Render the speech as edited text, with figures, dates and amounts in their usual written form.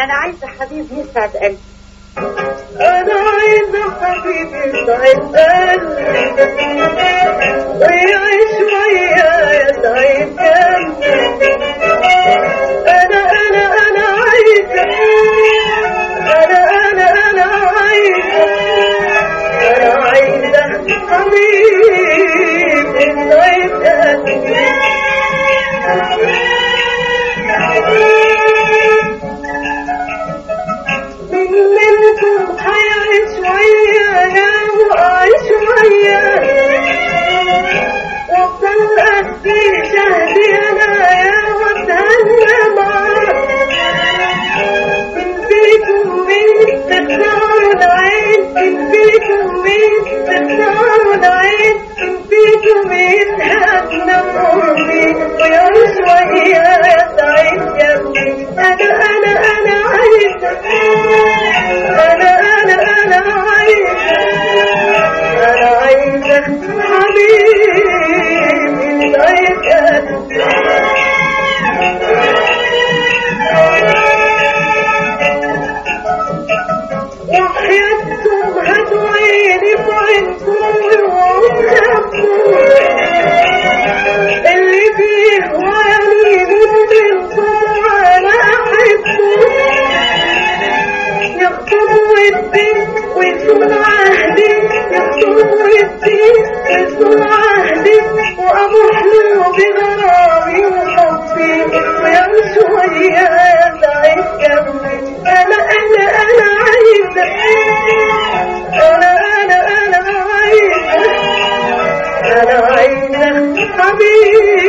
انا عايزة حبيب يسعد قلبي. انا عايزة حبيب يسعد قلبي ويعيش ويايا يسعد قلبي. انا عايزة انا عايزة حبيب يسعد قلبي. منكم حيعيش ويايا وأعيش ويايا وأفضل أسقي شهدي أنايا وأتهنى معاك. من فيكم مين تختار العين، من فيكم مين تختار العين، من فيكم مين هاتنا قربي ويعيش ويايا سعيد جنبي. أنا عايزة أنا عايزة حبيبي يسعد قلبي. وحياتكم هاتوا عيني بعينكم وعودكم اللي بيهواني منكم وأنا أحبكم. يخطب الدين ويكون عهدي، يخطب الدين ويكون عهدي وأبوح له بغرامي وحبي ويعيش ويايا سعيد جنبي. أنا عايزة أنا عايزة حبيبي